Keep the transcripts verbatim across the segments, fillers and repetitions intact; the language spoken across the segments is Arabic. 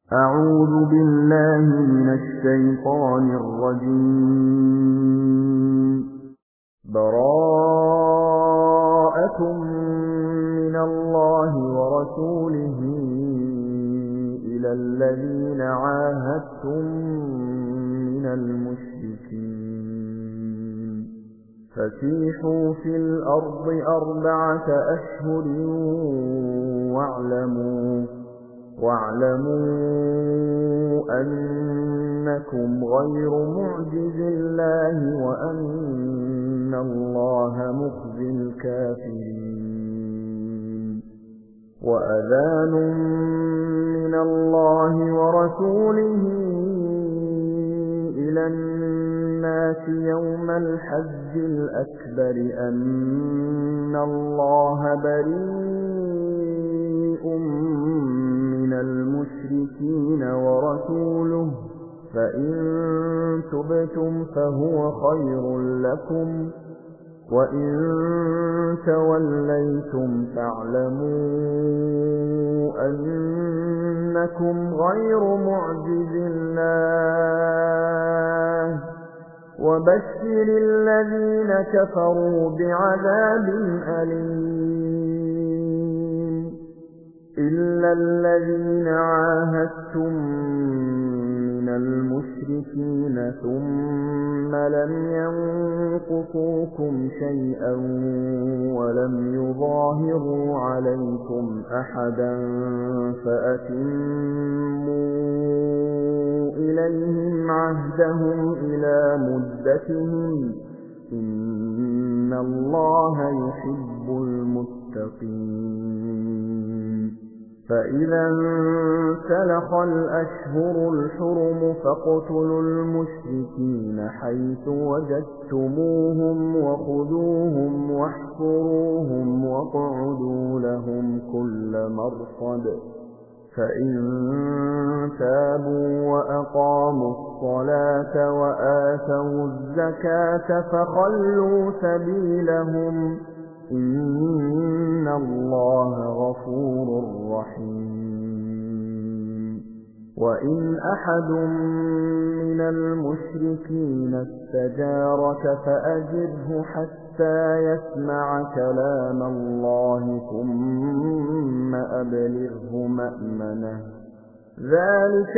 أعوذ بالله من الشيطان الرجيم. براءة من الله ورسوله إلى الذين عاهدتم من المشركين فسيحوا في الأرض أربعة أشهر واعلموا واعلموا أنكم غير معجز الله وأن الله مخزي الكافرين. وأذان من الله ورسوله إلى الناس يوم الحج الأكبر أن الله بريء من المشركين ورسوله فإن تبتم فهو خير لكم وإن توليتم فاعلموا أنكم غير معجز الله وبشر الذين كفروا بعذاب أليم. إلا الذين عاهدتم من المشركين ثم لم ينقصوكم شيئا ولم يظاهروا عليكم أحدا فأتموا إليهم عهدهم إلى مدتهم إن الله يحب المتقين. فإذا انسلخ الأشهر الحرم فاقتلوا المشركين حيث وجدتموهم وخذوهم واحصروهم واقعدوا لهم كل مرصد فإن تابوا وأقاموا الصلاة وآتوا الزكاة فخلوا سبيلهم إن الله غفور رحيم. وإن أحد من المشركين استجارك فأجره حتى يسمع كلام الله ثم أبلغه مأمنه ذلك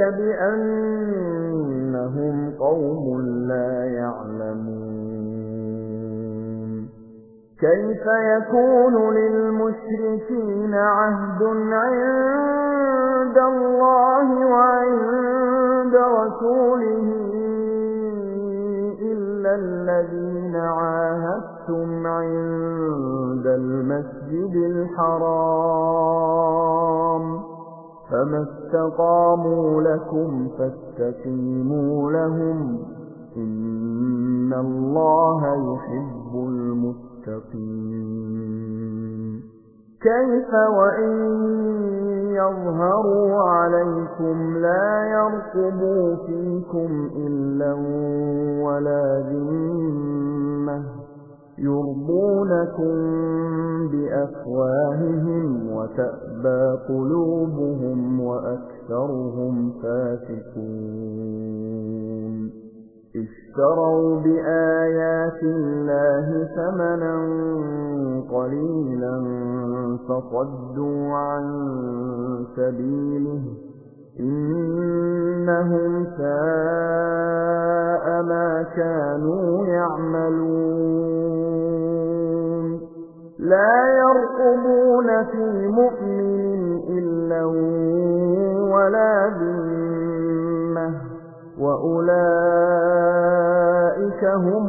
بأنهم قوم لا يعلمون. كيف يكون للمشركين عهد عند الله وعند رسوله إلا الذين عاهدتم عند المسجد الحرام فما استقاموا لكم فاستقيموا لهم إن الله يحب المتقين. كيف وإن يظهروا عليكم لا يرقبوا فيكم إلا ولا ذمة يرضونكم بأفواههم وتأبى قلوبهم وأكثرهم فاسقون. اشتروا بآيات الله ثمنا قليلا فصدوا عن سبيله إنهم ساء ما كانوا يعملون. لا يرقبون في مؤمن إلا ولا ذمة وأولئك هم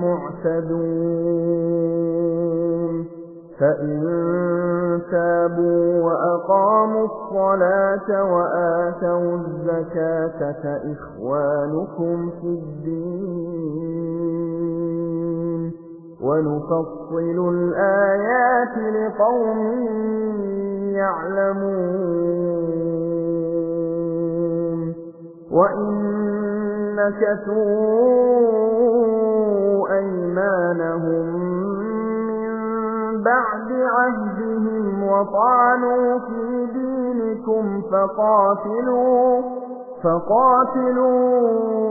المعتدون. فإن تابوا وأقاموا الصلاة وآتوا الزكاة فإخوانكم في الدين ونفصل الآيات لقوم يعلمون. وإن نكثوا أيمانهم من بعد عهدهم وطعنوا في دينكم فيكم فقاتلوا فقاتلوا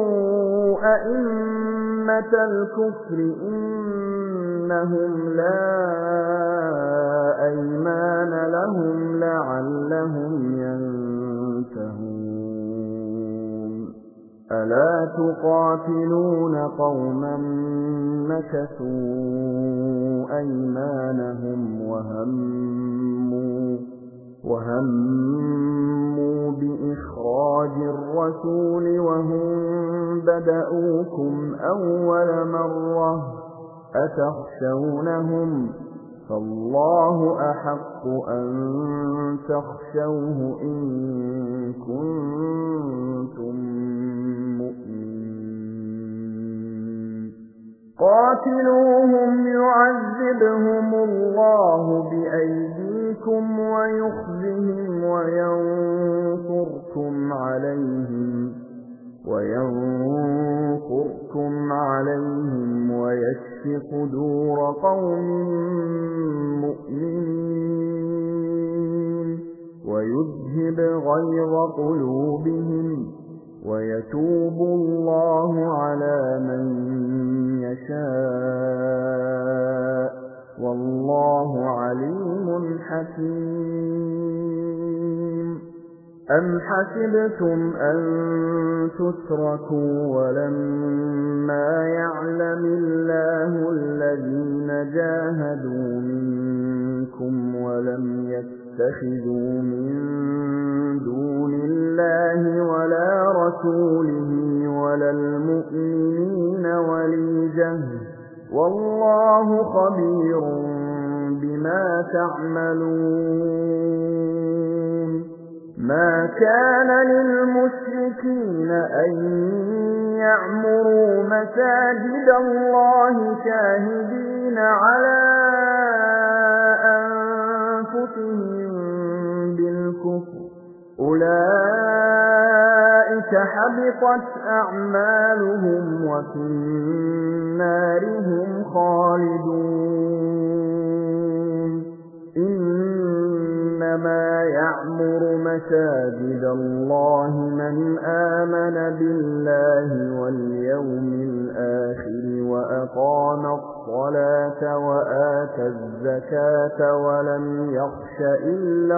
أئمة الكفر إنهم لا أيمان لهم لعلهم ينتهون ألا تقاتلون قوما نكثوا أيمانهم وهموا وهموا بإخراج الرسول وهم بدأوكم أول مرة أتخشونهم فالله أحق أن تخشوه إن كنتم مؤمنين قاتلوهم يعذبهم الله بأيديكم ويخزهم وينصركم عليهم وينصركم عليهم ويشف صدور قوم مؤمنين ويذهب غيظ قلوبهم ويتوب الله على من يشاء والله عليم حكيم أم حسبتم أن تتركوا ولما يعلم الله الذين جاهدوا منكم ولم يتخذوا من دون الله ولا رسوله ولا المؤمنين وليجة والله خبير بما تعملون ما كان للمشركين أن يعمروا مساجد الله شاهدين على أنفسهم بالكفر أولئك حبطت أعمالهم وفي النار هم خالدون إنما يعمر مساجد الله من آمن بالله واليوم الآخر وأقام الصلاة وآتى الزكاة ولم يخش إلا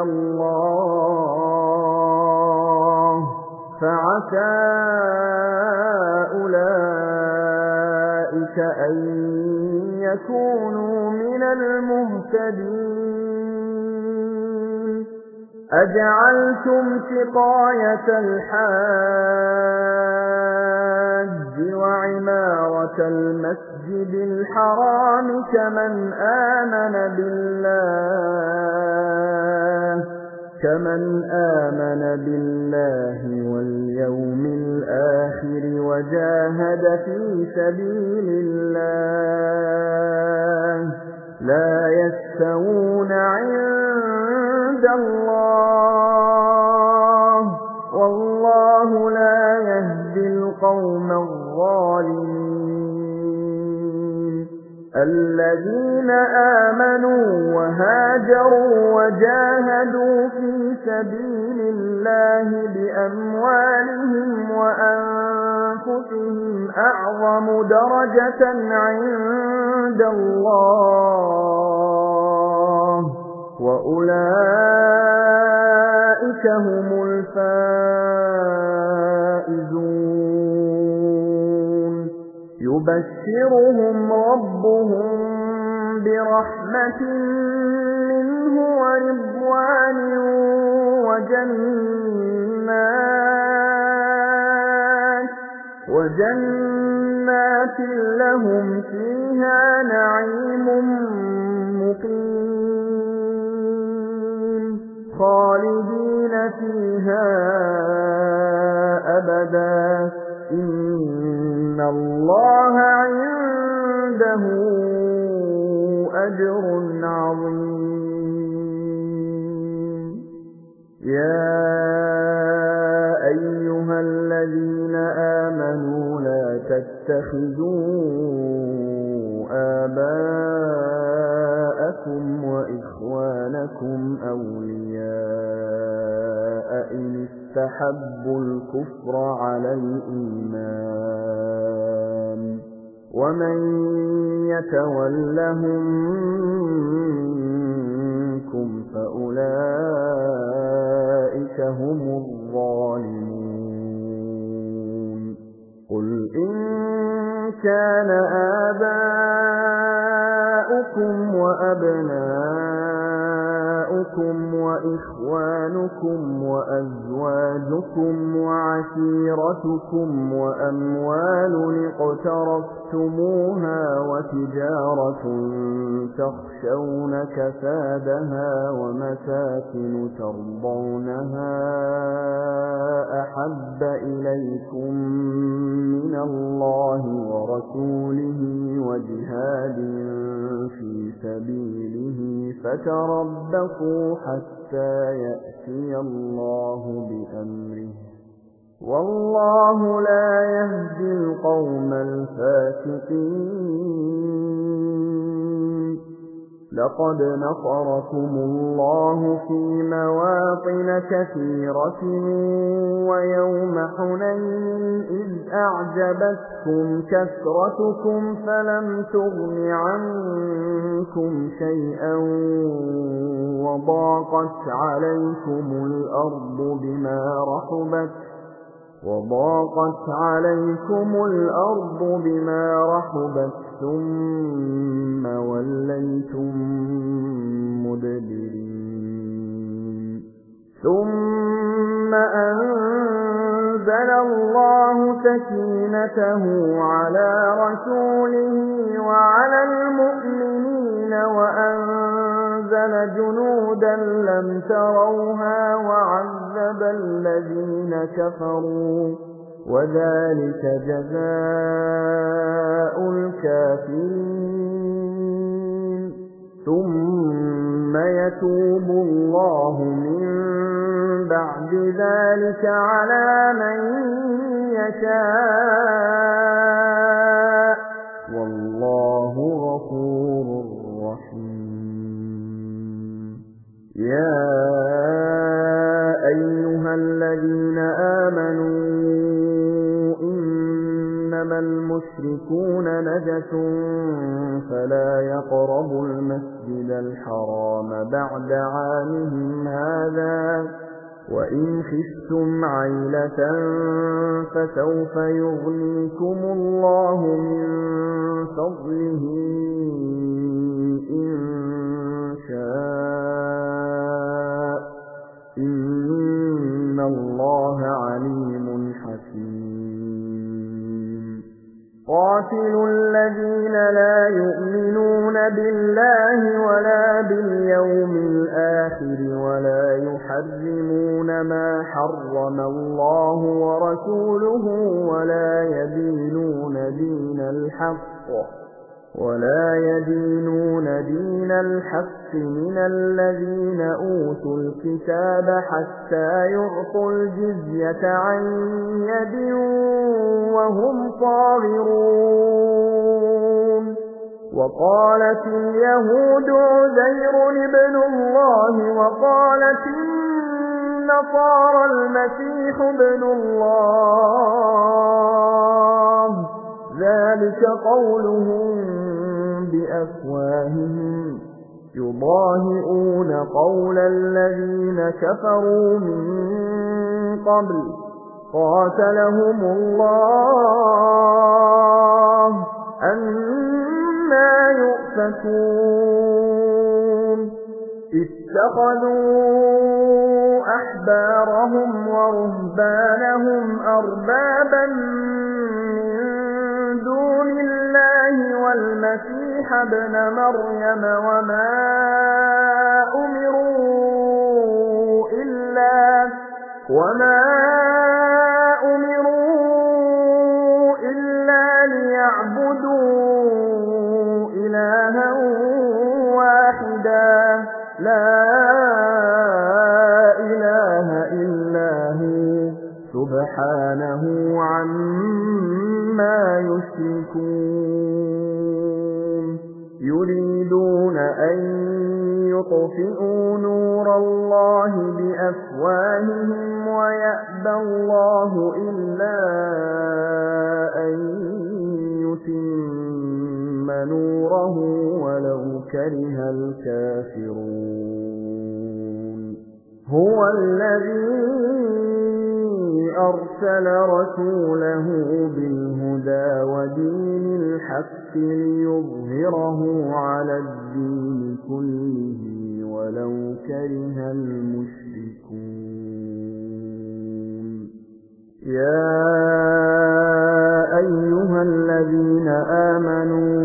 الله فعسى أولئك أن يكونوا من المهتدين أجعلتم سقاية الحاج وعمارة المسجد الحرام كمن آمن بالله كمن آمن بالله واليوم الآخر وجاهد في سبيل الله لا يستوون عند الله والله لا يهدي القوم الظالمين الذين آمنوا وهاجروا وجاهدوا في سبيل الله بأموالهم وأنفسهم أعظم درجة عند الله وأولئك هم الفائزون يبشرهم ربهم برحمة منه ورضوان وجنات وجنات لهم فيها نعيم مقيم خالدين فيها أبدا إن الله عنده أجر عظيم يا أيها الذين آمنوا لا تتخذوا آباءكم وإخوانكم أولياء اسْتَحَبُّوا الْكُفْرَ عَلَى الْإِيمَانِ وَمَن يَتَوَلَّهُم مِّنكُمْ فَأُولَٰئِكَ هُمُ الظَّالِمُونَ قُلْ إِن كَانَ آبَاؤُكُمْ وَأَبْنَاؤُكُمْ وَإِخْوَانُكُمْ وَأَزْوَاجُكُمْ وَعَشِيرَتُكُمْ وَأَمْوَالٌ اقْتَرَفْتُمُوهَا وَتِجَارَةٌ تَخْشَوْنَ كَسَادَهَا وَمَسَاكِنُ تَرْضَوْنَهَا أَحَبَّ إِلَيْكُم مِّنَ اللَّهِ وَرَسُولِهِ وَجِهَادٍ فِي سَبِيلِهِ فَتَرَبَّصُوا حَتَّىٰ يَأْتِيَ اللَّهُ بِأَمْرِهِ وَاللَّهُ لَا يَهْدِي الْقَوْمَ الْفَاسِقِينَ لَقَدْ نَصَرَكُمُ اللَّهُ فِي مَوَاطِنَ كَثِيرَةٍ وَيَوْمَ حُنَيْنٍ إِذْ أَعْجَبَتْكُمْ كَثْرَتُكُمْ فَلَمْ تُغْنِ عَنكُمْ شَيْئًا وَضَاقَتْ عَلَيْكُمُ الْأَرْضُ بِمَا رَحُبَتْ وَضَاقَتْ عَلَيْكُمُ الْأَرْضُ بِمَا رَحُبَتْ ثُمَّ وَلَّيْتُم مُّدْبِرِينَ ثُمَّ أَنزَلَ اللَّهُ سَكِينَتَهُ عَلَىٰ رَسُولِهِ وَعَلَى الْمُؤْمِنِينَ وَأَنزَلَ جُنُودًا لَّمْ تَرَوْهَا وَعَذَّبَ الَّذِينَ كَفَرُوا وَذَٰلِكَ جَزَاءُ الْكَافِرِينَ ثُمَّ يَتُوبُ اللَّهُ مِن بَعْدِ ذَلِكَ عَلَىٰ مَن يَشَاءُ وَاللَّهُ غَفُورٌ رَّحِيمٌ يَا أَيُّهَا الَّذِينَ آمَنُوا إِنَّمَا الْمُشْرِكُونَ نَجَسٌ فَلَا يَقْرَبُوا الْمَسْجِدَ الْحَرَامَ بَعْدَ عَامِهِمْ هَٰذَا وَإِنْ خِفْتُمْ عَيْلَةً فَسَوْفَ يُغْنِيكُمُ اللَّهُ مِن فَضْلِهِ إِن شَاءَ إِنَّ اللَّهَ عَلِيمٌ حَكِيمٌ قَاتِلُوا الَّذِينَ لَا يُؤْمِنُونَ بِاللَّهِ وَلَا بِالْيَوْمِ الْآخِرِ وَلَا يُحَرِّمُونَ مَا حَرَّمَ اللَّهُ وَرَسُولُهُ وَلَا يَدِينُونَ دِينَ الْحَقِّ وَلَا يَدِينُونَ دِينَ الْحَقِّ مِنَ الَّذِينَ أُوتُوا الْكِتَابَ حَتَّىٰ يُعْطُوا الْجِزْيَةَ عَن يَدٍ وَهُمْ صَاغِرُونَ وَقَالَتِ الْيَهُودُ عُزَيْرٌ ابْنُ اللَّهِ وَقَالَتِ النَّصَارَى الْمَسِيحُ ابْنُ اللَّهِ ذَلِكَ قَوْلُهُم بِأَفْوَاهِهِمْ يُضَاهِئُونَ قَوْلَ الَّذِينَ كَفَرُوا مِن قَبْلُ قَاتَلَهُمُ اللَّهُ أَنَّىٰ يُؤْفَكُونَ اتَّخَذُوا أَحْبَارَهُمْ وَرُهْبَانَهُمْ أَرْبَابًا مِّن دُونِ اللَّهِ وَالْمَسِيحَ ابْنَ مَرْيَمَ وَمَا أُمِرُوا إِلَّا وَمَا أُمِرُوا إِلَّا لِيَعْبُدُوا إِلَٰهًا وَاحِدًا لَّا إِلَٰهَ إِلَّا هُوَ سُبْحَانَهُ عَمَّا يُشْرِكُونَ يُرِيدُونَ أَن يُطْفِئُوا نُورَ اللَّهِ بِأَفْوَاهِهِمْ بأفواههم ويأبى الله إلا أن يتم نوره ولو كره الكافرون هو الذي أرسل رسوله بالهدى ودين الحق ليظهره على الدين كله ولو كره المشركون يا أيها الذين آمنوا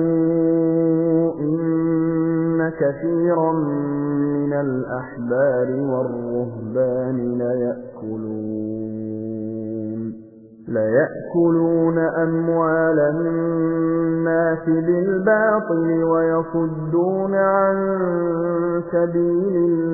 إن كثيرا من الأحبار والرهبان ليأكلون ليأكلون أموال الناس بالباطل ويصدون عن سبيل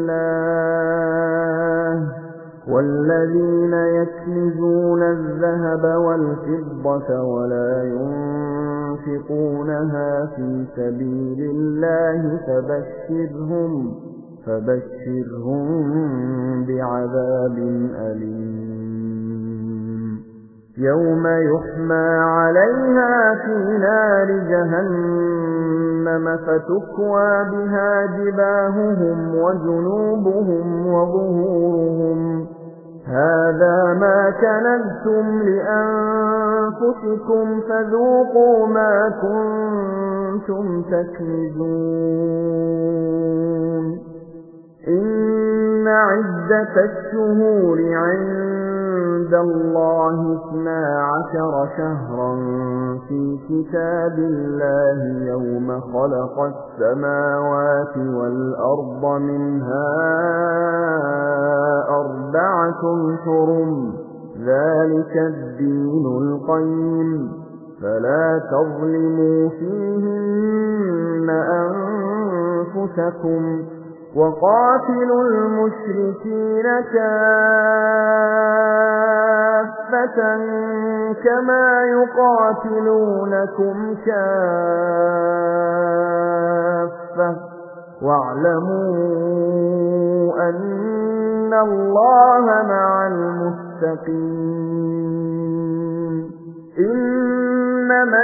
الله والذين يكنزون الذهب والفضة ولا ينفقونها في سبيل الله فبشرهم فبشرهم بعذاب أليم يوم يحمى عليها في نار جهنم فتكوى بها جباههم وجنوبهم وظهورهم هذا ما كنزتم لأنفسكم فذوقوا ما كنتم تكنزون إن عدة الشهور عند الله اثنا عشر شهرا في كتاب الله يوم خلق السماوات والأرض منها أربعة حرم ذلك الدين القيم فلا تظلموا فيهن أنفسكم وقاتلوا المشركين كافة كما يقاتلونكم كافة واعلموا أن الله مع المتقين إنما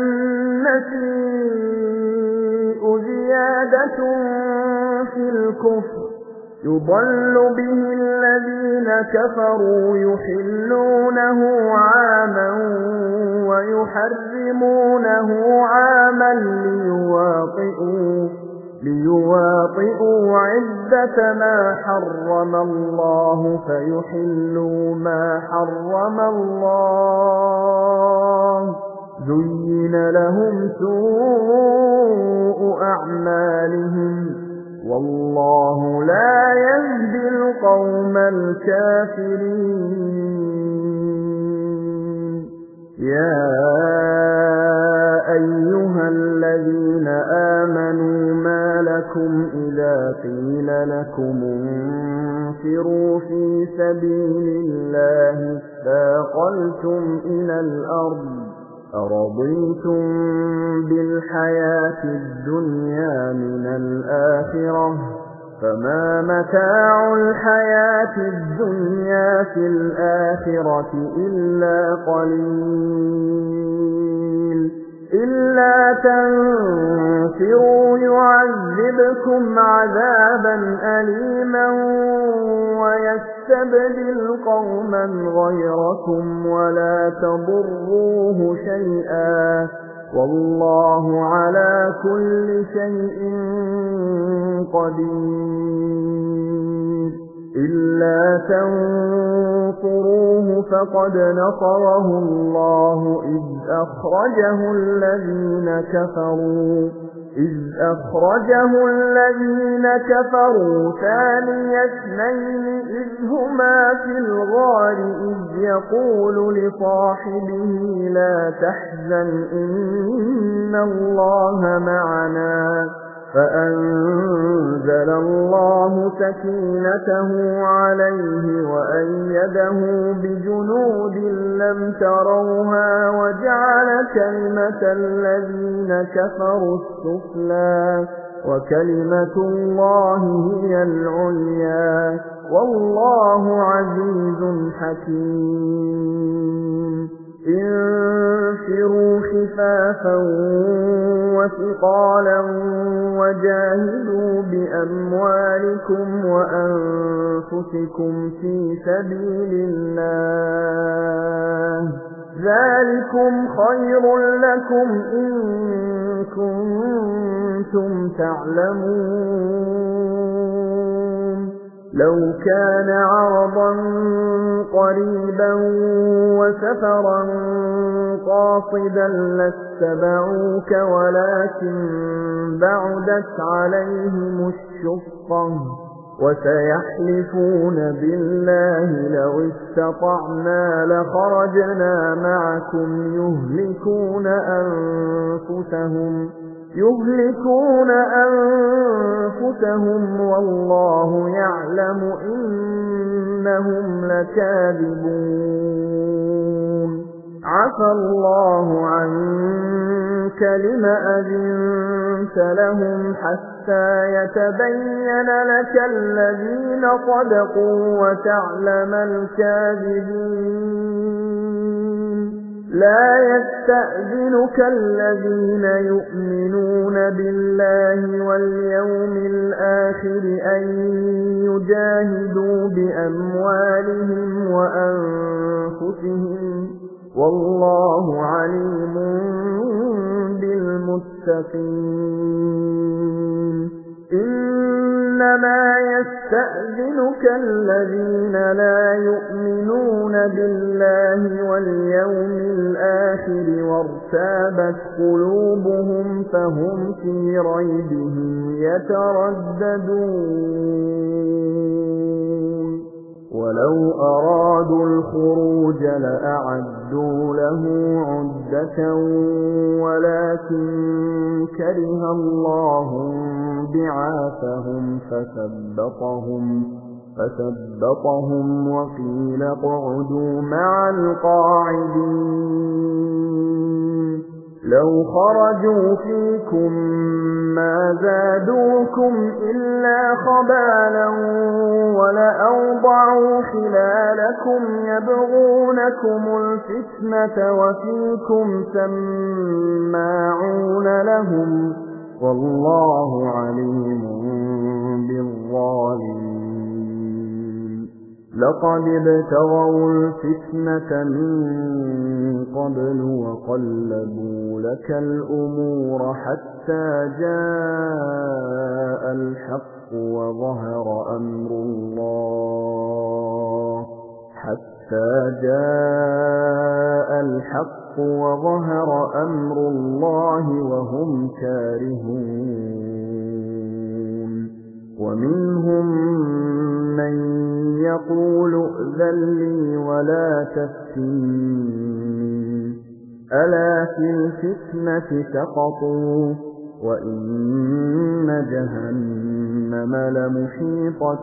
النسيء زيادة في الكفر يضل به الذين كفروا يحلونه عاما ويحرمونه عاما ليواطئوا ليواطئوا عدة ما حرم الله فيحلوا ما حرم الله زين لهم سوء أعمالهم والله لا يهدي القوم الكافرين يا أيها الذين آمنوا ما لكم إذا قيل لكم انفروا في سبيل الله اثاقلتم إلى الأرض أرضيتم بالحياة الدنيا من الآخرة فما متاع الحياة الدنيا في الآخرة إلا قليل إلا تنفروا يعذبكم عذابا أليما ويستبدل قوما غيركم ولا تضروه شيئا والله على كل شيء قدير إلا تنصروه فقد نصره الله إذ أخرجه الذين كفروا إذ أخرجه الذين كفروا ثاني اثنين إذ هما في الغار إذ يقول لصاحبه لا تحزن إن الله معنا فأنزل الله سكينته عليه وأيده بجنود لم تروها وجعل كلمة الذين كفروا السفلى وكلمة الله هي العليا والله عزيز حكيم انفروا خفافا وثقالا وجاهدوا بأموالكم وأنفسكم في سبيل الله ذلكم خير لكم إن كنتم تعلمون لو كان عرضا قريبا وسفرا قاصدا لاتبعوك ولكن بعدت عليهم الشقة وسيحلفون بالله لو استطعنا لخرجنا معكم يهلكون أنفسهم يهلكون أنفسهم والله يعلم إنهم لكاذبون عفى الله عنك لم أذنت لهم حتى يتبين لك الذين صدقوا وتعلم الكاذبين لا يستأذنك الذين يؤمنون بالله واليوم الآخر أن يجاهدوا بأموالهم وأنفسهم والله عليم بالمتقين إنما يستأذنك الذين لا يؤمنون بالله واليوم الآخر وارتابت قلوبهم فهم في ريبهم يترددون ولو أرادوا الخروج لأعدوا له عدة ولكن كره الله بعاثهم فثبطهم فثبطهم وقيل اقعدوا مع القاعدين لو خرجوا فيكم ما زادوكم إلا خبالا ولأوضعوا خلالكم يبغونكم الفتنة وفيكم سماعون لهم والله عليم بالظالمين لقد ابتغوا الفتنة من قبل وقلبوا لك الأمور حتى جاء الحق وظهر أمر الله حتى جاء الحق وظهر أمر الله وهم كارهون ومنهم من يقول ائذن لي ولا تفتني ألا في الفتنة سقطوا وإن جهنم لمحيطة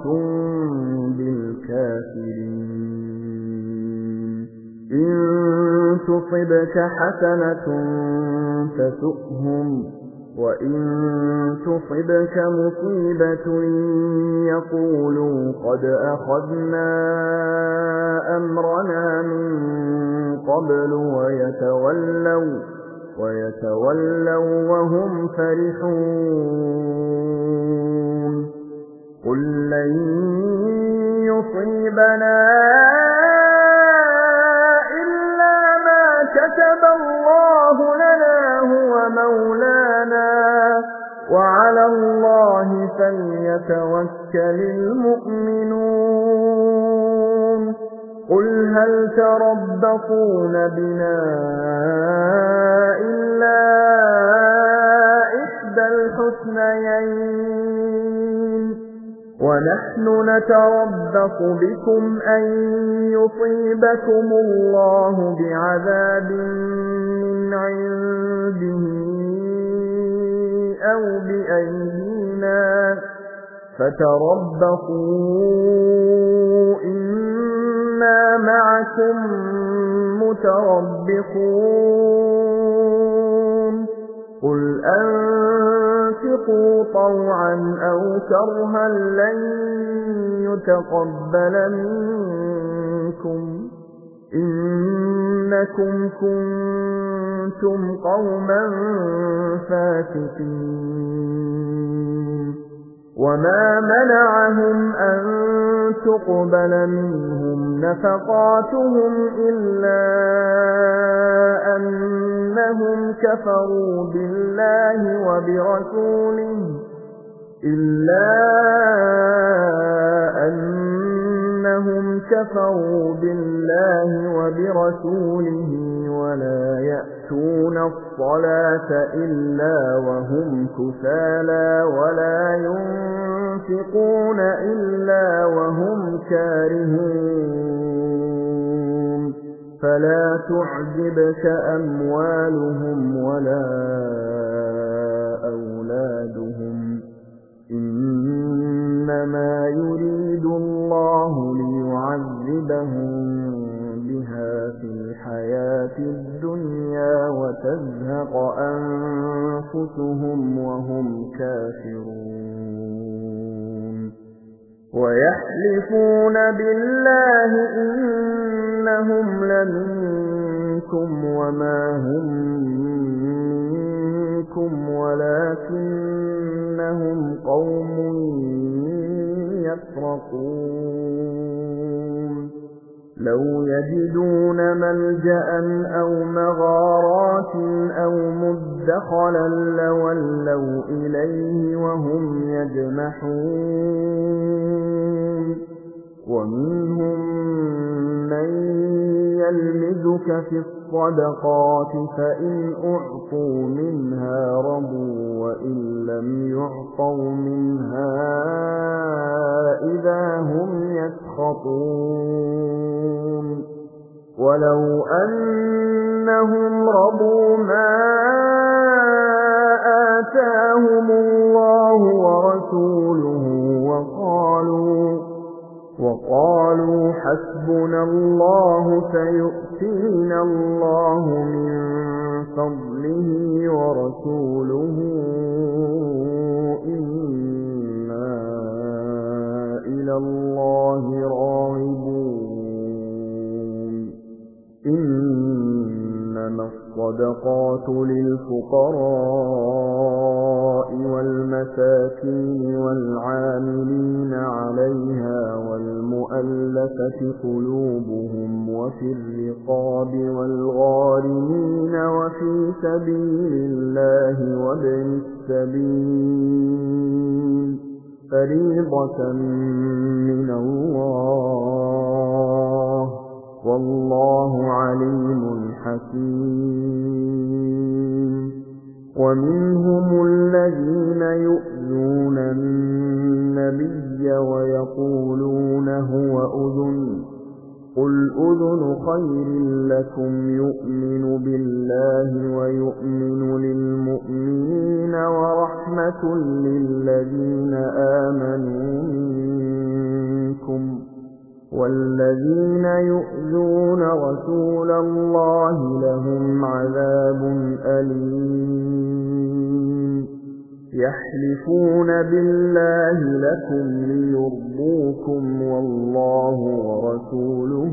بالكافرين إن تصبك حسنة تسؤهم وإن تصبك مصيبة يقولوا قد أخذنا أمرنا من قبل ويتولوا ويتولوا وهم فرحون قل لن يصيبنا إلا ما كتب الله لنا هو مولانا وعلى الله فليتوكل المؤمنون قل هل تربصون بنا إلا إحدى الحسنيين ونحن نتربص بكم أن يصيبكم الله بعذاب من عنده أو بأيدينا فتربصوا إنا معكم متربصون قل أنفروا أنفقوا طوعا أو كرها لن يتقبل منكم إنكم كنتم قوما فاسقين وما منعهم أن تقبل منهم نفقاتهم إلا أنهم كفروا بالله وبرسوله إلا أنهم كفروا بالله وبرسوله ولا يأتون الصلاة إلا وهم كسالى ولا ينفقون إلا وهم كارهون فلا تعجبك أموالهم ولا أولادهم إنما يريد الله ليعذبهم بها في الحياة الدنيا وتزهق أنفسهم وهم كافرون ويحلفون بالله إنهم لمنكم وما هم منكم ولكنهم قوم يفرقون لو يجدون ملجأ أو مغارات أو مدخلا لولوا إليه وهم يجمحون ومنهم من يلمزك في الصدقات فإن أعطوا منها رضوا وإن لم يعطوا منها إذا هم يسخطون ولو أنهم رضوا ما آتاهم الله ورسوله وقالوا وقالوا حسبنا الله سيؤتينا الله من فضله ورسوله إنا إلى الله راغبون إنما الصدقات للفقراء والمساكين والعاملين عليها والمؤلفة قلوبهم وفي الرقاب والغارمين وفي سبيل الله وابن السبيل فريضة من الله والله عليم حكيم ومنهم الذين يؤذون النبي ويقولون هو أذن قل أذن خير لكم يؤمن بالله ويؤمن للمؤمنين ورحمة للذين آمنوا منكم والذين يؤذون رسول الله لهم عذاب أليم يحلفون بالله لكم ليرضوكم والله ورسوله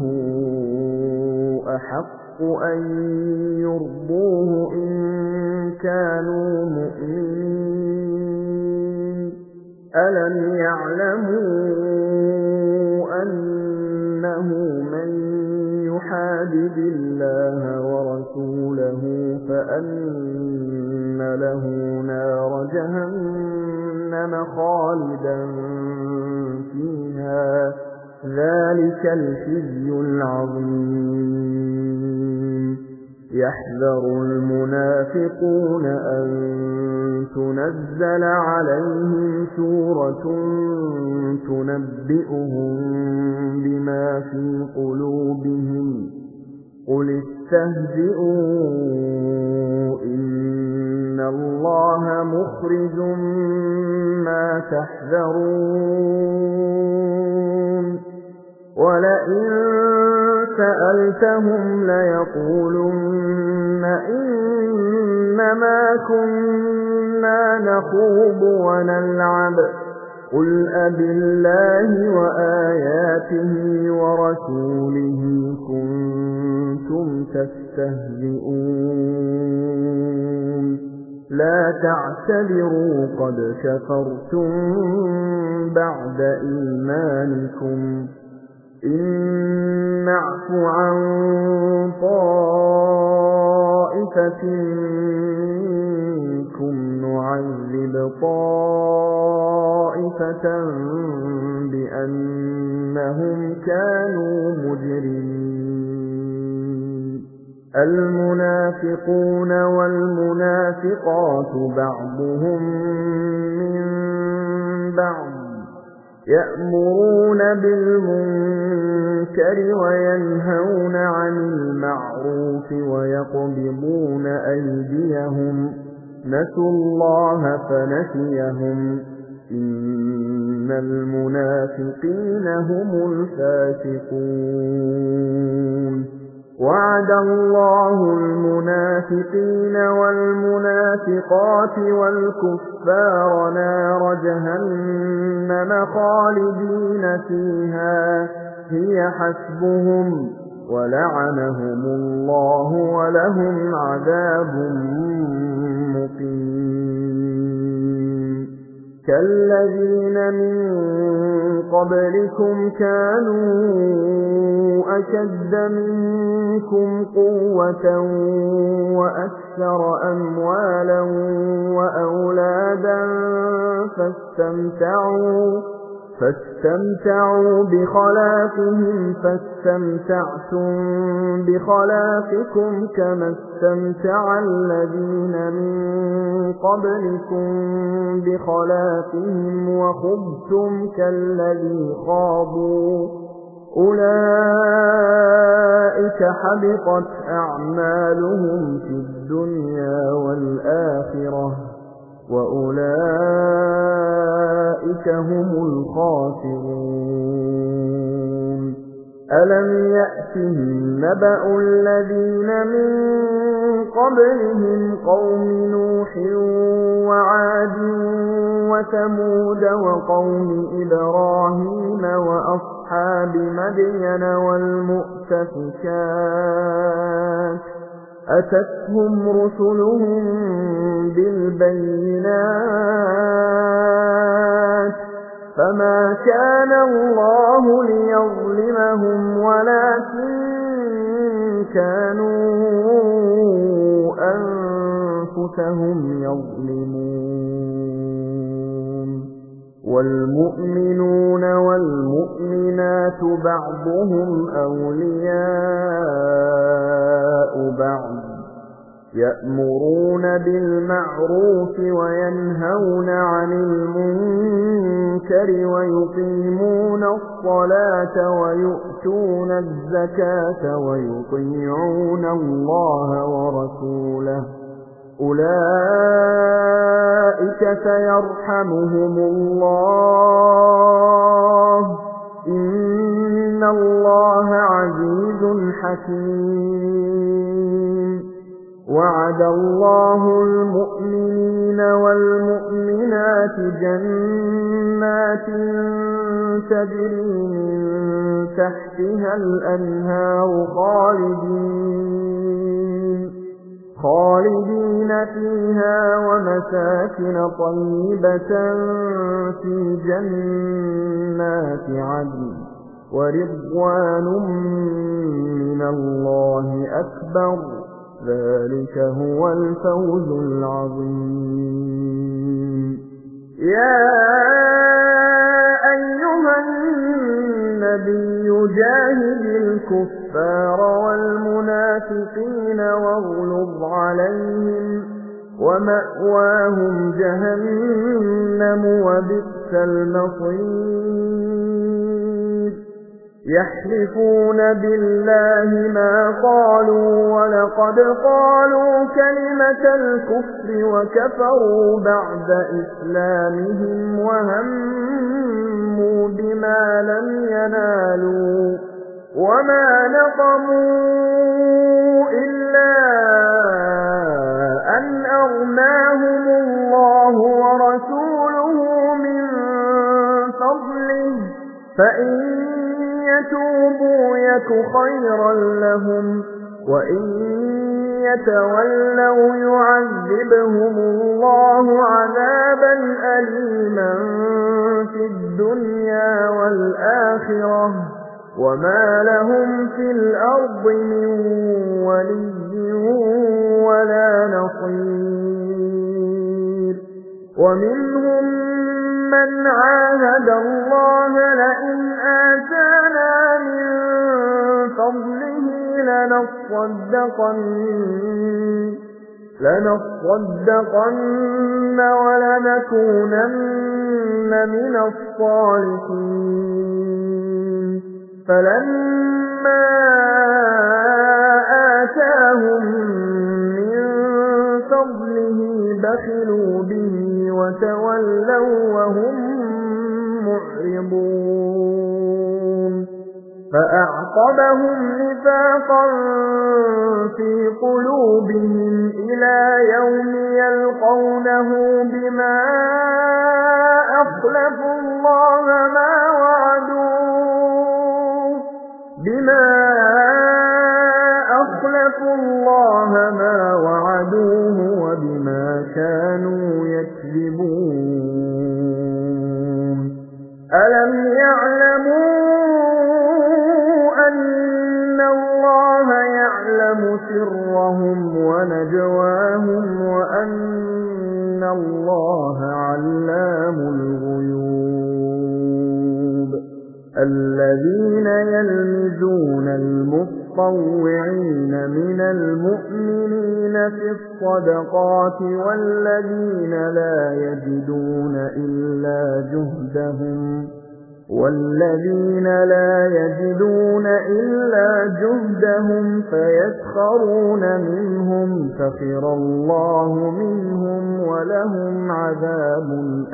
أحق أن يرضوه إن كانوا مؤمنين ألم يعلموا أنه من يحادد الله ورسوله فأن له نار جهنم خالدا فيها ذلك الخزي العظيم يحذر المنافقون أن تنزل عليهم سورة تنبئهم بما في قلوبهم قل استهزئوا إن الله مخرج ما تحذرون ولئن سألتهم سألتهم ليقولن إنما كنا نخوض ونلعب قل أبالله وآياته ورسوله كنتم تستهزئون لا تعتذروا قد كفرتم بعد إيمانكم إن نعف عن طائفة منكم نعذب طائفة بأنهم كانوا مجرمين المنافقون والمنافقات بعضهم من بعض يأمرون بالمنكر وينهون عن المعروف ويقبضون أيديهم نسوا الله فنسيهم إن المنافقين هم الفاسقون وعد الله المنافقين والمنافقات والكفار نار جهنم خالدين فيها هي حسبهم ولعنهم الله ولهم عذاب مقيم كالذين من قبلكم كانوا أشد منكم قوة وأكثر أموالا وأولادا فاستمتعوا فاستمتعوا بخلاقهم فاستمتعتم بخلاقكم كما استمتع الذين من قبلكم بخلاقهم وخضتم كالذي خاضوا أولئك حبطت أعمالهم في الدنيا والآخرة وأولئك هم الخاسرون ألم يأتهم نبأ الذين من قبلهم قوم نوح وعاد وثمود وقوم إبراهيم وأصحاب مدين والمؤتفكات أتتهم رسلهم بالبينات فما كان الله ليظلمهم ولكن كانوا أنفسهم يظلمون والمؤمنون والمؤمنات بعضهم أولياء بعض يأمرون بالمعروف وينهون عن المنكر ويقيمون الصلاة ويؤتون الزكاة ويطيعون الله ورسوله أولئك سيرحمهم الله إن الله عزيز حكيم وعد الله المؤمنين والمؤمنات جنات تجري من تحتها الأنهار خالدين خالدين فيها ومساكن طيبة في جنات عدن ورضوان من الله أكبر ذلك هو الفوز العظيم يا أيها النبي جاهد الكفار والمنافقين واغلظ عليهم ومأواهم جهنم وبئس المصير يحلفون بالله ما قالوا ولقد قالوا كلمة الكفر وكفروا بعد إسلامهم وهموا بما لم ينالوا وما نقموا إلا أن أغناهم الله ورسوله من فضله فإن يتوبوا يك خيرا لهم وإن يتولوا يعذبهم الله عذابا أليما في الدنيا والآخرة وما لهم في الأرض من ولي ولا نصير ومنهم من عاهد الله لئن آتانا من فضله لنصدقن لنصدقن ولنكونن من الصالحين فلما آتاهم من فضله بخلوا به وتولوا وهم معرضون فأعقبهم نفاقا في قلوبهم إلى يوم يلقونه بما أخلفوا الله ما وعدوه بما أخلفوا الله ما وعدوه وبما كانوا يكذبون ألم يعلموا أن الله يعلم سرهم ونجواهم وأن الله علام الغيوب الذين يلمزون المطوعين من المؤمنين في الصدقات والذين لا يجدون إلا جهدهم والذين لا يجدون إلا جهدهم فيسخرون منهم سخر الله منهم ولهم عذاب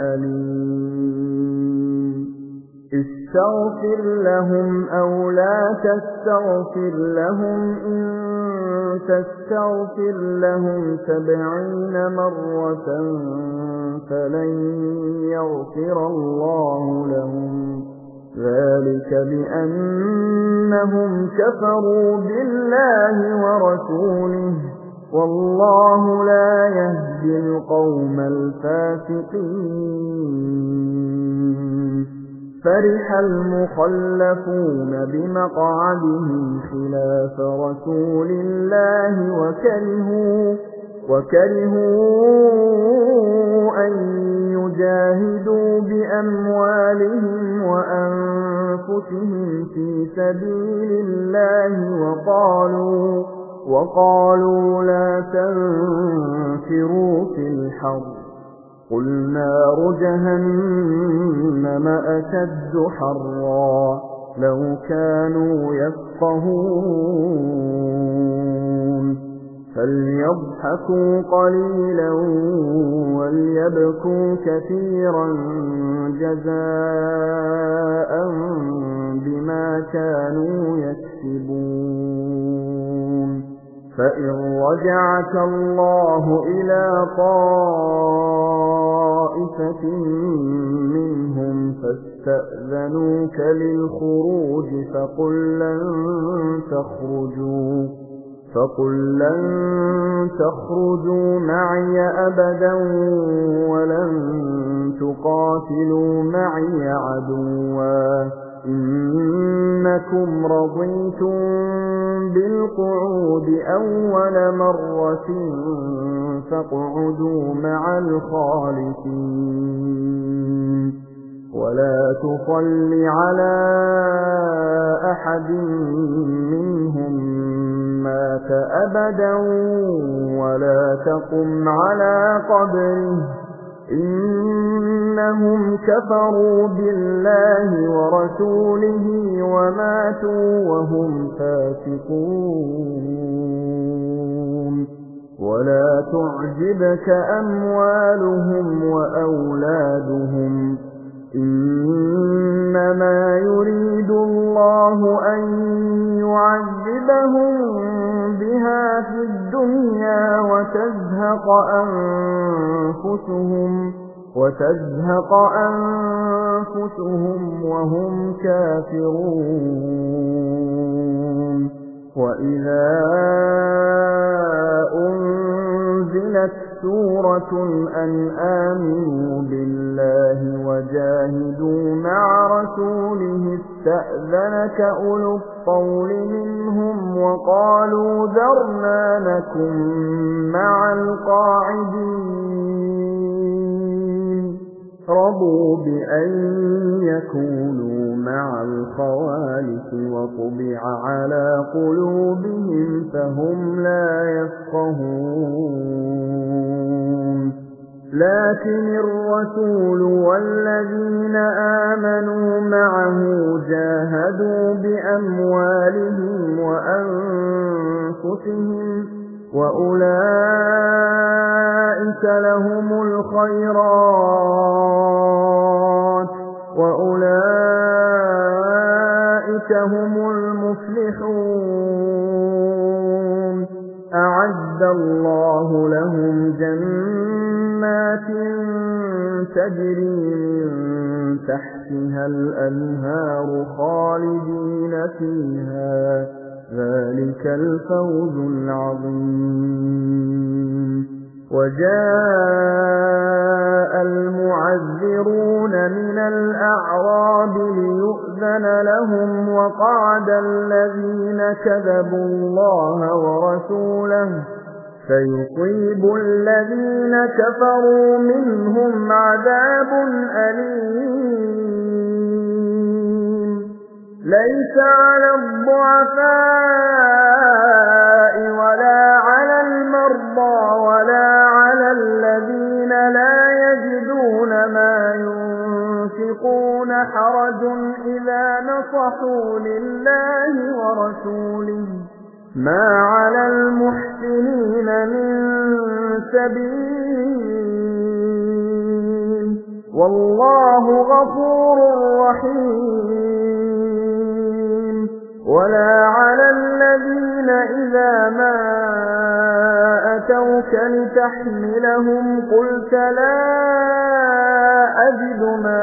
أليم استغفر لهم أو لا تستغفر لهم إن تستغفر لهم سبعين مرة فلن يغفر الله لهم ذلك بأنهم كفروا بالله ورسوله والله لا يهدي القوم الفاسقين فرح المخلفون بمقعدهم خلاف رسول الله وكرهوا وكرهوا أن يجاهدوا بأموالهم وأنفسهم في سبيل الله وقالوا وقالوا لا تنفروا في الحرب قل نار جهنم أشد حرا لو كانوا يفقهون فليضحكوا قليلا وليبكوا كثيرا جزاء بما كانوا يكسبون فإن رجعك الله إلى طائفة منهم فاستأذنوك للخروج فقل لن تخرجوا فقل لن تخرجوا معي أبدا ولن تقاتلوا معي عدوا إنكم رضيتم بالقعود أول مرة فاقعدوا مع الخالفين ولا تصل على أحد منهم مات أبدا ولا تقم على قبره إنهم كفروا بالله ورسوله وماتوا وهم فاسقون ولا تعجبك أموالهم وأولادهم إنما يريد الله أن يعذبهم بها في الدنيا وتزهق أنفسهم وتزهق أنفسهم وهم كافرون وإذا أنزلت سورة أن آمنوا بالله وجاهدوا مع رسوله استأذنك أولو الطول منهم وقالوا ذرنا نكن مع القاعدين رضوا بأن يكونوا مع الخوالف وطبع على قلوبهم فهم لا يفقهون لكن الرسول والذين آمنوا معه جاهدوا بأموالهم وأنفسهم وأولئك لهم الخيرات وأولئك هم المفلحون أعد الله لهم جنات تجري من تحتها الأنهار خالدين فيها ذلك الفوز العظيم وجاء المعذرون من الأعراب ليؤذن لهم وقعد الذين كذبوا الله ورسوله فيصيب الذين كفروا منهم عذاب أليم ليس على الضعفاء ولا على المرضى ولا على الذين لا يجدون ما ينفقون حرج إذا نصحوا لله ورسوله ما على المحسنين من سبيل والله غفور رحيم ولا على الذين إذا ما أتوك لتحملهم قلت لا أجد ما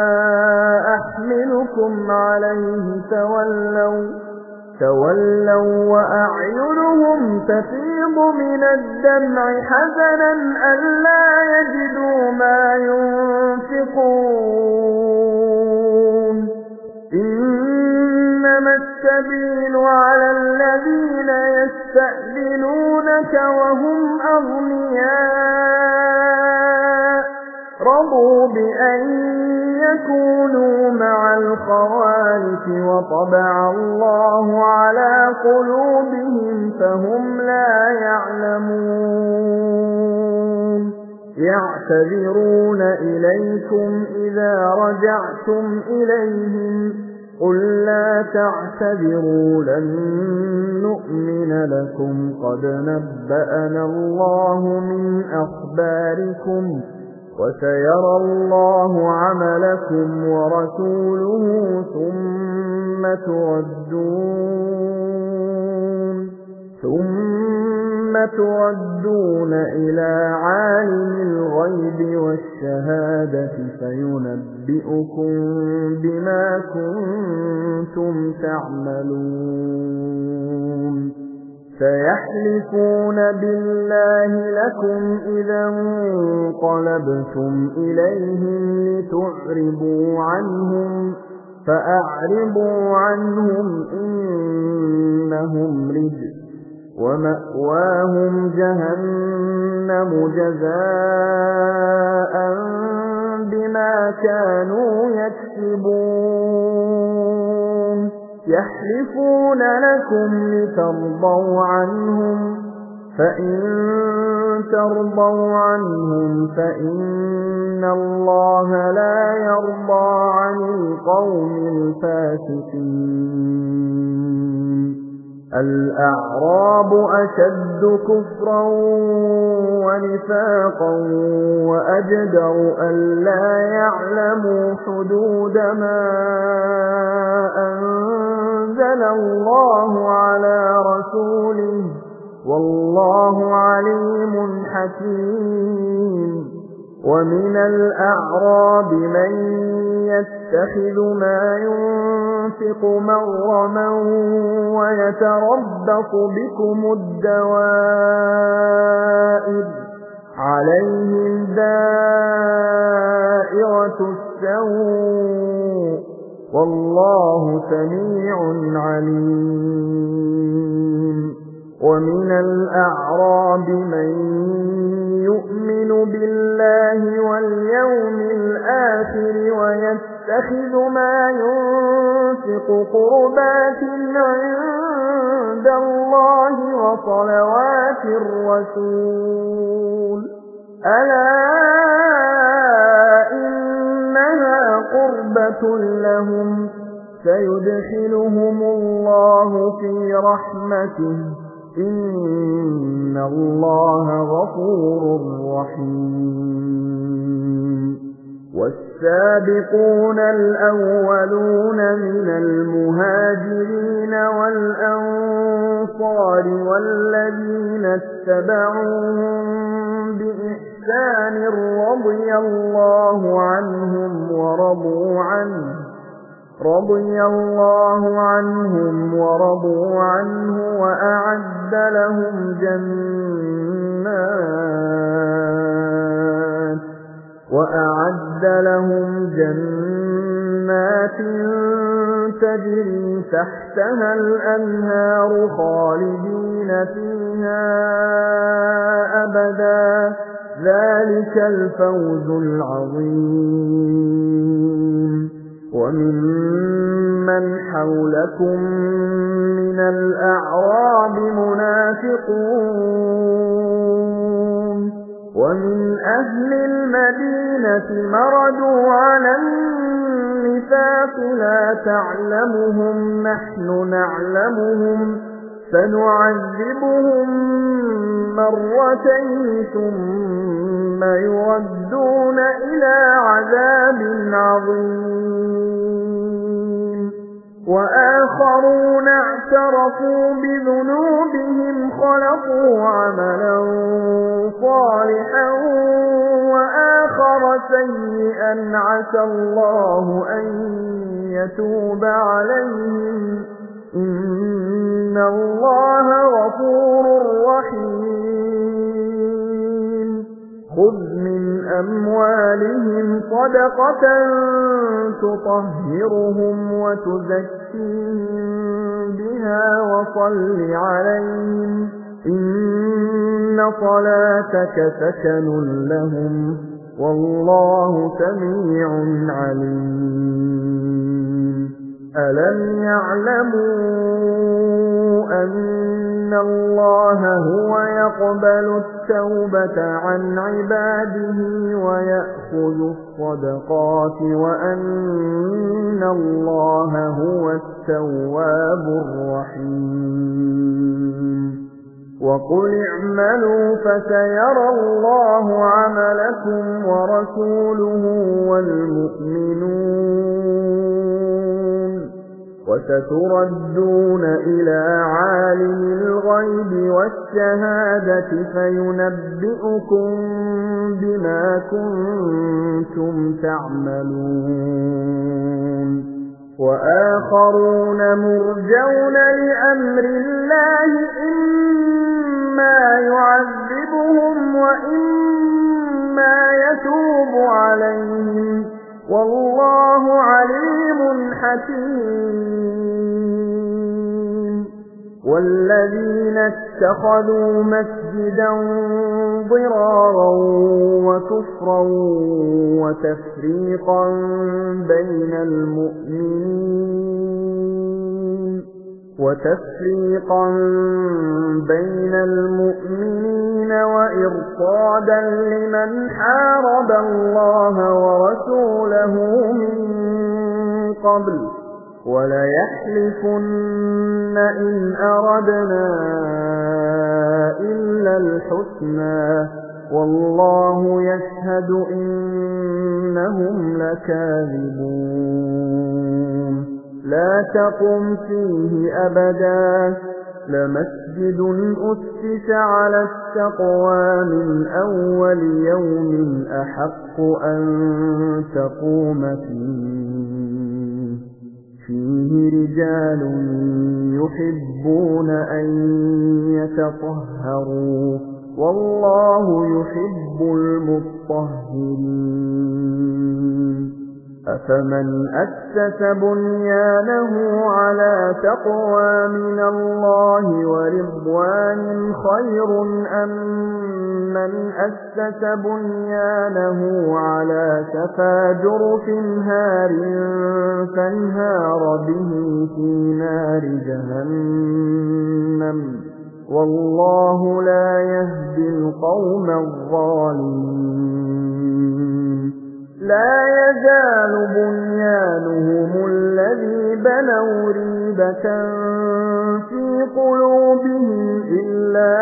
أحملكم عليه تولوا تولوا وأعينهم تفيض من الدمع حزنا ألا يجدوا ما ينفقون إنما السبيل على الذين يستأذنونك وهم أغنياء رضوا بأن يكونوا مع الخوالف وطبع الله على قلوبهم فهم لا يعلمون يعتذرون إليكم إذا رجعتم إليهم قل لا تعتذروا لن نؤمن لكم قد نبأنا الله من أخباركم وسيرى الله عملكم ورسوله ثم تردون ثم تردون إلى عالم الغيب والشهادة فينبئكم بما كنتم تعملون سيحلفون بالله لكم إذا انقلبتم إليهم لتعرضوا عنهم فأعرضوا عنهم إنهم رجس ومأواهم جهنم جزاء بما كانوا يكسبون يحلفون لكم لترضوا عنهم فإن ترضوا عنهم فإن الله لا يرضى عن القوم الفاسقين الأعراب أشد كفرا ونفاقا وأجدر ألا يعلموا حدود ما أنزل الله على رسوله والله عليم حكيم ومن الأعراب من يتخذ ما ينفق مغرما ويتربص بكم الدوائر عليهم دائرة السوء والله سميع عليم ومن الأعراب من يؤمن بالله واليوم الآخر ويتخذ ما ينفق قربات عند الله وصلوات الرسول ألا إنها قربة لهم سيدخلهم الله في رحمته إن الله غفور رحيم والسابقون الأولون من المهاجرين والأنصار والذين اتبعوهم بإحسان رضي الله عنهم ورضوا عنه رضي الله عنهم ورضوا عنه وأعد لهم جنات وأعد لهم جنات تجري تحتها الأنهار خالدين فيها أبدا ذلك الفوز العظيم وممن حولكم من الأعراب منافقون ومن أهل المدينة مردوا على النفاق لا تعلمهم نحن نعلمهم سنعذبهم مرتين ثم يردون إلى عذاب عظيم وآخرون اعترفوا بذنوبهم خلقوا عملا صالحا وآخر سيئا عسى الله أن يتوب عليهم إن الله غفور رحيم خذ من أموالهم صدقة تطهرهم وتزكيهم بها وصل عليهم إن صلاتك سكن لهم والله سميع عليم ألم يعلموا أن الله هو يقبل التوبة عن عباده ويأخذ الصدقات وأن الله هو التواب الرحيم وقل اعملوا فسيرى الله عملكم ورسوله والمؤمنون وستردون إلى عالم الغيب والشهادة فينبئكم بما كنتم تعملون وآخرون مرجون لأمر الله إما يعذبهم وإما يتوب عليهم والله عليم حكيم والذين اتخذوا مسجدا ضرارا وكفرا وتفريقا بين المؤمنين وتفريقا بين المؤمنين وإرصادا لمن حارب الله ورسوله من قبل وَلَيَحْلِفُنَّ إِنْ أَرَدْنَا إِلَّا الْحُسْنَى وَاللَّهُ يَشْهَدُ إِنَّهُمْ لَكَاذِبُونَ لَا تَقُمْ فِيهِ أَبَدًا لَمَسْجِدٌ أُسِّسَ عَلَى التَّقْوَى مِنْ أَوَّلِ يَوْمٍ أَحَقُّ أَن تَقُومَ فِيهِ فِيهِ رِجَالٌ يُحِبُّونَ أَن يَتَطَهَّرُوا وَاللَّهُ يُحِبُّ الْمُطَّهِّرِينَ أَفَمَنْ أَسَّسَ بُنْيَانَهُ عَلَى تَقْوَى مِنَ اللَّهِ وَرِضْوَانٍ خَيْرٌ أَمْ مَنْ أَسَّسَ بُنْيَانَهُ عَلَى شَفَا جُرُفٍ هَارٍ فَانْهَارَ بِهِ فِي نَارِ جَهَنَّمَ وَاللَّهُ لَا يَهْدِي الْقَوْمَ الظَّالِمِينَ لا يزال بنيانهم الذي بنوا ريبة في قلوبهم إلا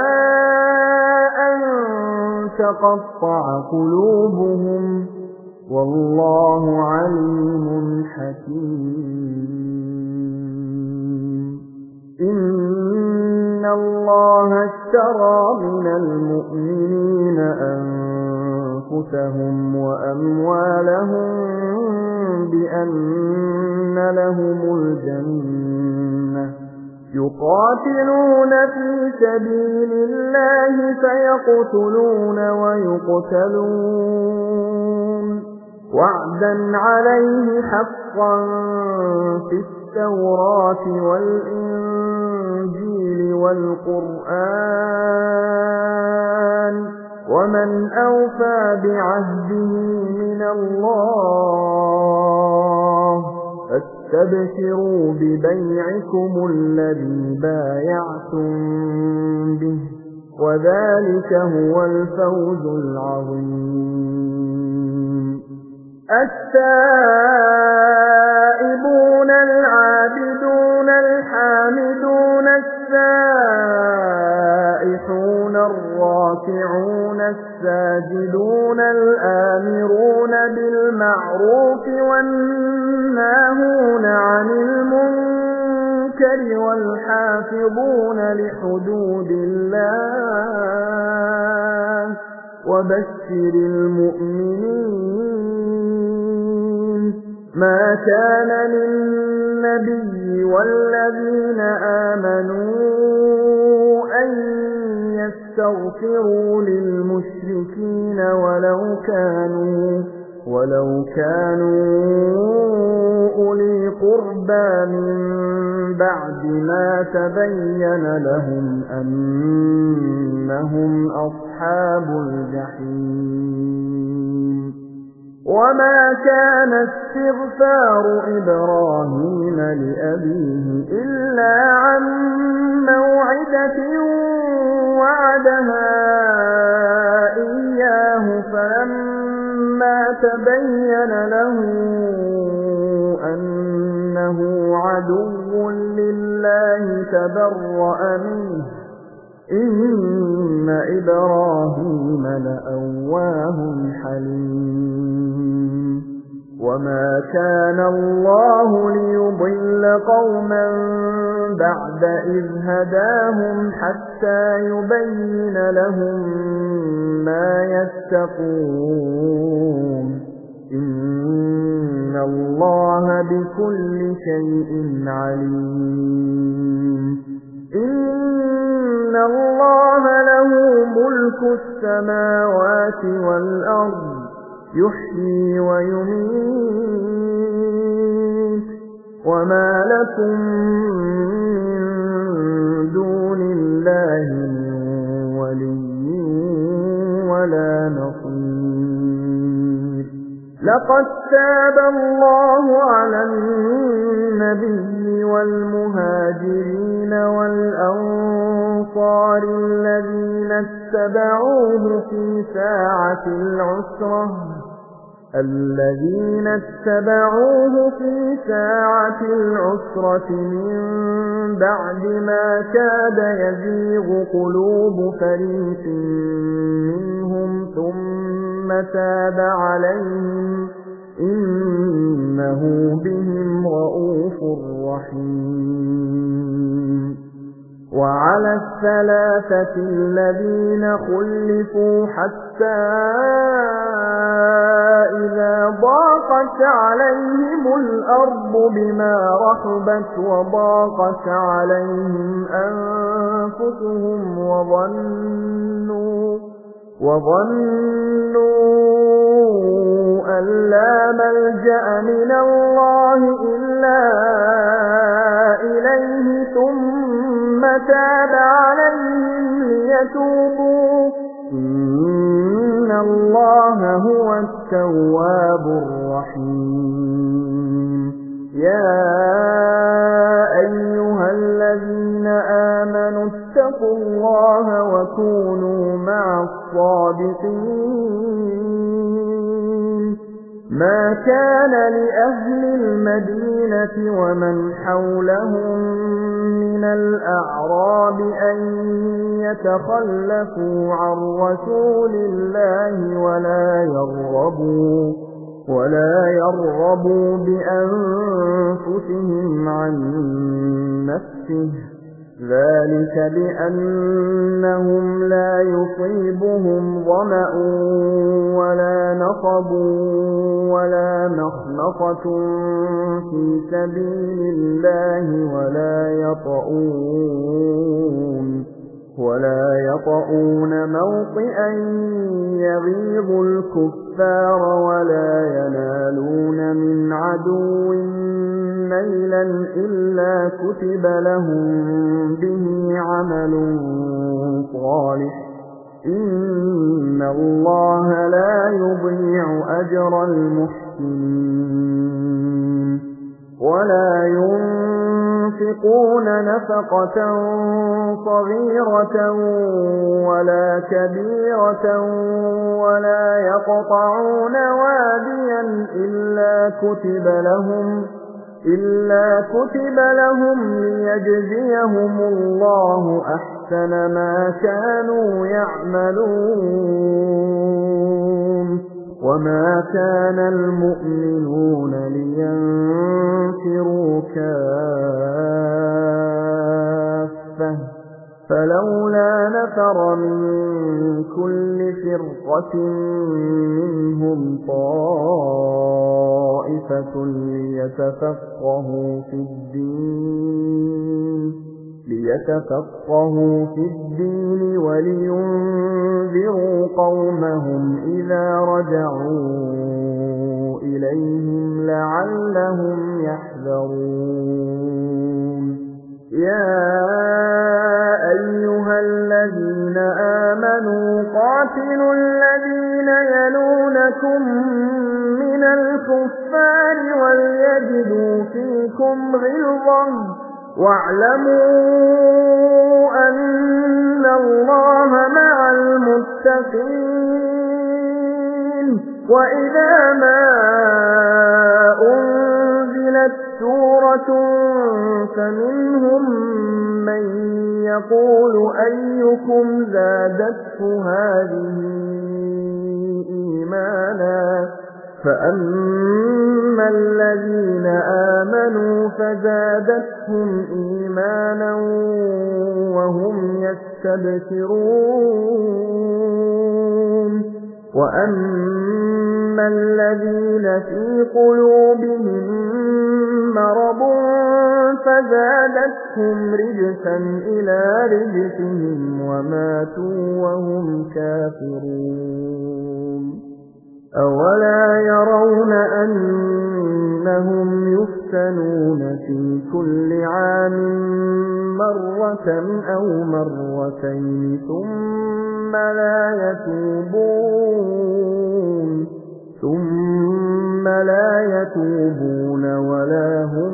أن تقطع قلوبهم والله عليم حكيم إن الله اشترى من المؤمنين أنفسهم وأموالهم بأن لهم الجنة يقاتلون في سبيل الله فيقتلون ويقتلون وعدا عليه حقا في التوراة والإنجيل والقرآن ومن أوفى بعهده من الله فاستبشروا ببيعكم الذي بايعتم به وذلك هو الفوز العظيم التائبون العابدون الحامدون السائحون الراكعون الساجدون الآمرون بالمعروف والناهون عن المنكر والحافظون لحدود الله وبشر المؤمنين ما كان للنبي والذين آمنوا أن يستغفروا للمشركين ولو كانوا ولو كانوا أولي قربى من بعد ما تبين لهم أنهم أصحاب الجحيم وما كان استغفار إبراهيم لأبيه إلا عن موعدة وعدها إياه فلما تبين له أنه عدو لله تبرأ منه إن إبراهيم لأواه حليم وما كان الله ليضل قوما بعد إذ هداهم حتى يبين لهم ما يتقون إن الله بكل شيء عليم إن الله له ملك السماوات والأرض يحيي ويميت وما لكم من دون الله من ولي ولا نصير لقد تاب الله على النبي والمهاجرين والأنصار الذين اتبعوه في ساعة العسرة الذين اتبعوه في ساعة العسرة من بعد ما كاد يزيغ قلوب فريق منهم ثم تاب عليهم إنه بهم رءوف رحيم وعلى الثلاثة الذين خلفوا حتى إذا ضاقت عليهم الأرض بما رحبت وضاقت عليهم أنفسهم وظنوا وظنوا أن لا ملجأ من الله إلا إليه ثم تاب عليهم ليتوبوا إن الله هو التواب الرحيم يا أيها الذين آمنوا اتقوا الله وكونوا مع الصادقين ما كان لأهل المدينة ومن حولهم من الأعراب أن يتخلفوا عن رسول الله ولا يرغبوا ولا يرغبوا بأنفسهم عن نفسه ذلك بأنهم لا يصيبهم ظمأ ولا نصب ولا مخمصة في سبيل الله ولا يطؤون ولا يطؤون موطئا يغيظ الكفار ولا ينالون من عدو نيلا إلا كتب لهم به عمل صالح إن الله لا يضيع أجر المحسنين ولا ينفقون نفقة صغيرة ولا كبيرة ولا يقطعون واديا إلا كتب لهم إلا كتب لهم ليجزيهم الله أحسن ما كانوا يعملون وما كان المؤمنون لينفروا كافة فلولا نفر من كل فرقة منهم طائفة ليتفقهوا في الدين ليتفقهوا في الدين ولينذروا قومهم إذا رجعوا إليهم لعلهم يحذرون يا أيها الذين آمنوا قاتلوا الذين يلونكم من الكفار وليجدوا فيكم غلظة واعلموا أن الله مع المتقين وإذا ما أنزلت سورة فمنهم من يقول أيكم زادته هذه إيمانا فأما الذين آمنوا فزادتهم إيمانا وهم يستبشرون وأما الذين في قلوبهم مرض فزادتهم رجسا إلى رجسهم وماتوا وهم كافرون أولا يرون أنهم يفتنون في كل عام مرة أو مرتين ثم لا يتوبون ثم لا يتوبون ولا هم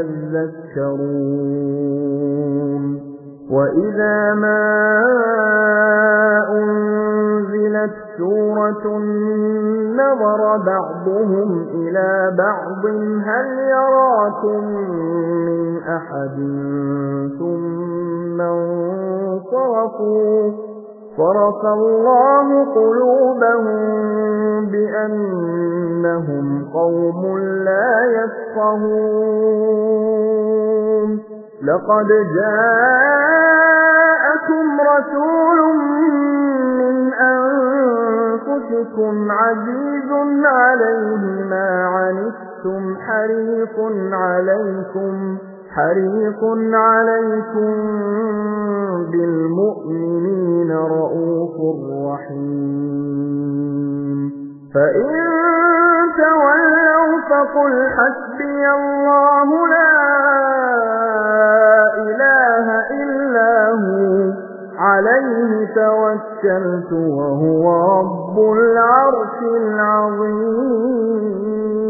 يذكرون وإذا ما أنزلت سورة نظر بعضهم إلى بعض هل يراكم من أحد ثم انصرفوا صرف الله قلوبهم بأنهم قوم لا يفقهون لقد جاءكم رسول من أنفسكم عزيز عليه ما عنتم حريص عليكم حريص عليكم بالمؤمنين رؤوف رحيم فإن تولوا فقل حسبي الله لا إله إلا هو عليه توكلت وهو رب العرش العظيم